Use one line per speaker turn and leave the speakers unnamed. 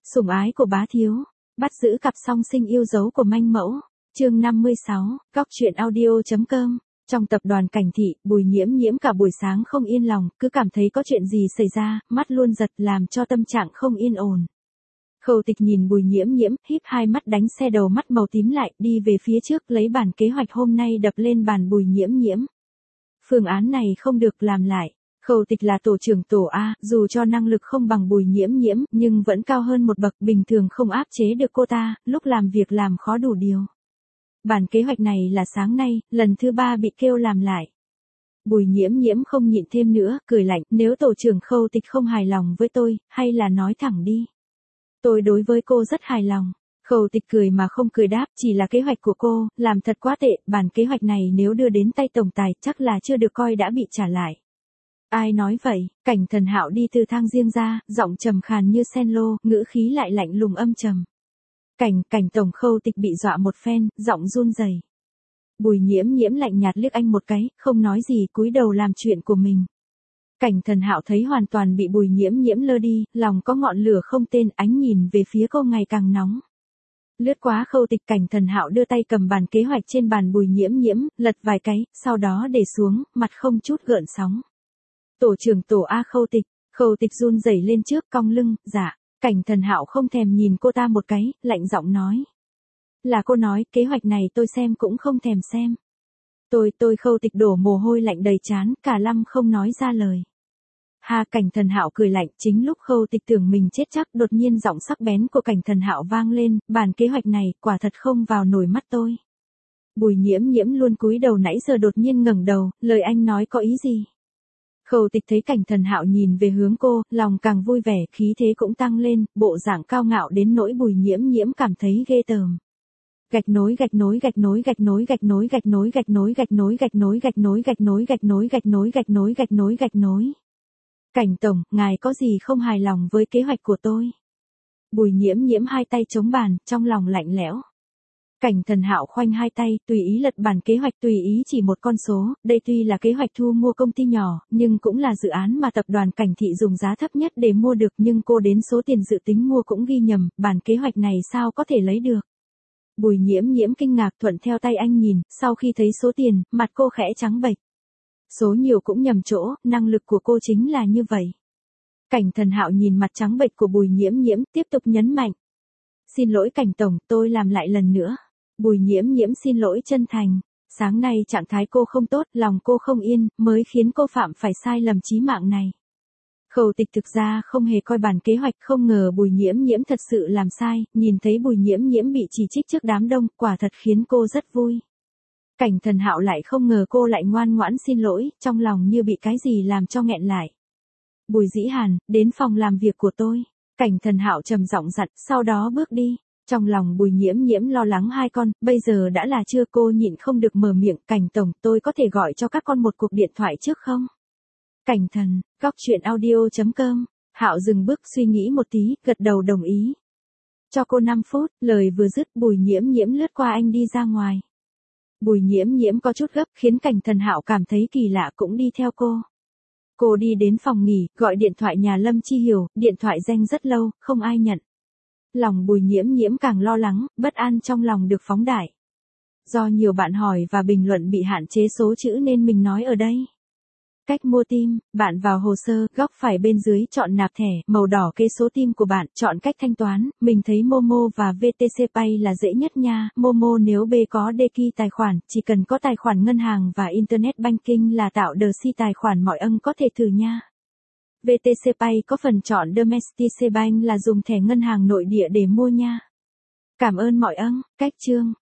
Sủng ái của bá thiếu, bắt giữ cặp song sinh yêu dấu của manh mẫu. Chương 56, Góc truyện audio.com. Trong tập đoàn Cảnh Thị, Bùi Nhiễm Nhiễm cả buổi sáng không yên lòng, cứ cảm thấy có chuyện gì xảy ra, mắt luôn giật làm cho tâm trạng không yên ổn. Khâu Tịch nhìn Bùi Nhiễm Nhiễm, híp hai mắt đánh xe đầu mắt màu tím lại, đi về phía trước lấy bản kế hoạch hôm nay đập lên bàn Bùi Nhiễm Nhiễm. Phương án này không được làm lại. Khâu Tịch là tổ trưởng tổ A, dù cho năng lực không bằng Bùi Nhiễm Nhiễm, nhưng vẫn cao hơn một bậc, bình thường không áp chế được cô ta, lúc làm việc làm khó đủ điều. Bản kế hoạch này là sáng nay, lần thứ 3 bị kêu làm lại. Bùi Nhiễm Nhiễm không nhịn thêm nữa, cười lạnh, nếu tổ trưởng Khâu Tịch không hài lòng với tôi, hay là nói thẳng đi. Tôi đối với cô rất hài lòng. Khâu Tịch cười mà không cười đáp, chỉ là kế hoạch của cô, làm thật quá tệ, bản kế hoạch này nếu đưa đến tay tổng tài, chắc là chưa được coi đã bị trả lại. Ai nói vậy? Cảnh Thần Hạo đi từ thang riêng ra, giọng trầm khàn như sen lô, ngữ khí lại lạnh lùng âm trầm. Cảnh tổng. Khâu Tịch bị dọa một phen, giọng run rẩy. Bùi Nhiễm Nhiễm lạnh nhạt liếc anh một cái, không nói gì, cúi đầu làm chuyện của mình. Cảnh Thần Hạo thấy hoàn toàn bị Bùi Nhiễm Nhiễm lơ đi, lòng có ngọn lửa không tên, ánh nhìn về phía cô ngày càng nóng. Lướt qua Khâu Tịch, Cảnh Thần Hạo đưa tay cầm bản kế hoạch trên bàn Bùi Nhiễm Nhiễm, lật vài cái, sau đó để xuống, mặt không chút gợn sóng. Tổ trưởng tổ A. Khâu Tịch run rẩy lên trước, cong lưng, dạ. Cảnh Thần Hạo không thèm nhìn cô ta một cái, lạnh giọng nói. Là cô nói, kế hoạch này tôi xem cũng không thèm xem. Tôi. Khâu Tịch đổ mồ hôi lạnh đầy trán, cả lăm không nói ra lời. Ha. Cảnh Thần Hạo cười lạnh, chính lúc Khâu Tịch tưởng mình chết chắc, đột nhiên giọng sắc bén của Cảnh Thần Hạo vang lên, bản kế hoạch này, quả thật không vào nổi mắt tôi. Bùi Nhiễm Nhiễm luôn cúi đầu nãy giờ đột nhiên ngẩng đầu, lời anh nói có ý gì? Khâu Tịch thấy Cảnh Thần Hạo nhìn về hướng cô, lòng càng vui vẻ, khí thế cũng tăng lên, bộ dạng cao ngạo đến nỗi Bùi Nhiễm Nhiễm cảm thấy ghê tởm. Gạch nối. Cảnh tổng, ngài có gì không hài lòng với kế hoạch của tôi? Bùi Nhiễm Nhiễm hai tay chống bàn, trong lòng lạnh lẽo. Cảnh Thần Hạo khoanh hai tay, tùy ý lật bản kế hoạch, tùy ý chỉ một con số, đây tuy là kế hoạch thu mua công ty nhỏ, nhưng cũng là dự án mà tập đoàn Cảnh Thị dùng giá thấp nhất để mua được, nhưng cô đến số tiền dự tính mua cũng ghi nhầm, bản kế hoạch này sao có thể lấy được. Bùi Nhiễm Nhiễm kinh ngạc thuận theo tay anh nhìn, sau khi thấy số tiền, mặt cô khẽ trắng bệch. Số nhiều cũng nhầm chỗ, năng lực của cô chính là như vậy. Cảnh Thần Hạo nhìn mặt trắng bệch của Bùi Nhiễm Nhiễm, tiếp tục nhấn mạnh. Xin lỗi Cảnh tổng, tôi làm lại lần nữa. Bùi Nhiễm Nhiễm xin lỗi chân thành. Sáng nay trạng thái cô không tốt, lòng cô không yên, mới khiến cô phạm phải sai lầm chí mạng này. Khâu Tịch thực ra không hề coi bản kế hoạch, không ngờ Bùi Nhiễm Nhiễm thật sự làm sai, nhìn thấy Bùi Nhiễm Nhiễm bị chỉ trích trước đám đông, quả thật khiến cô rất vui. Cảnh Thần Hạo lại không ngờ cô lại ngoan ngoãn xin lỗi, trong lòng như bị cái gì làm cho nghẹn lại. Bùi Dĩ Hàn, đến phòng làm việc của tôi. Cảnh Thần Hạo trầm giọng dặn, sau đó bước đi. Trong lòng Bùi Nhiễm Nhiễm lo lắng hai con, bây giờ đã là trưa, cô nhịn không được mở miệng, Cảnh tổng, tôi có thể gọi cho các con một cuộc điện thoại trước không? Cảnh thần, Góc truyện audio.com. Hạo dừng bước suy nghĩ một tí, gật đầu đồng ý. Cho cô 5 phút, lời vừa dứt Bùi Nhiễm Nhiễm lướt qua anh đi ra ngoài. Bùi Nhiễm Nhiễm có chút gấp, khiến Cảnh Thần Hạo cảm thấy kỳ lạ cũng đi theo cô. Cô đi đến phòng nghỉ, gọi điện thoại nhà Lâm Chi Hiểu, điện thoại reng rất lâu, không ai nhận. Lòng Bùi Nhiễm Nhiễm càng lo lắng, bất an trong lòng được phóng đại. Do nhiều bạn hỏi và bình luận bị hạn chế số chữ nên mình nói ở đây. Cách mua tim, bạn vào hồ sơ, góc phải bên dưới chọn nạp thẻ, màu đỏ kê số tim của bạn, chọn cách thanh toán, mình thấy Momo và VTC Pay là dễ nhất nha. Momo nếu B có Deki tài khoản, chỉ cần có tài khoản ngân hàng và Internet Banking là tạo si tài khoản mọi ân có thể thử nha. VTC Pay có phần chọn Domestic Bank là dùng thẻ ngân hàng nội địa để mua nha. Cảm ơn mọi ân, cách chương.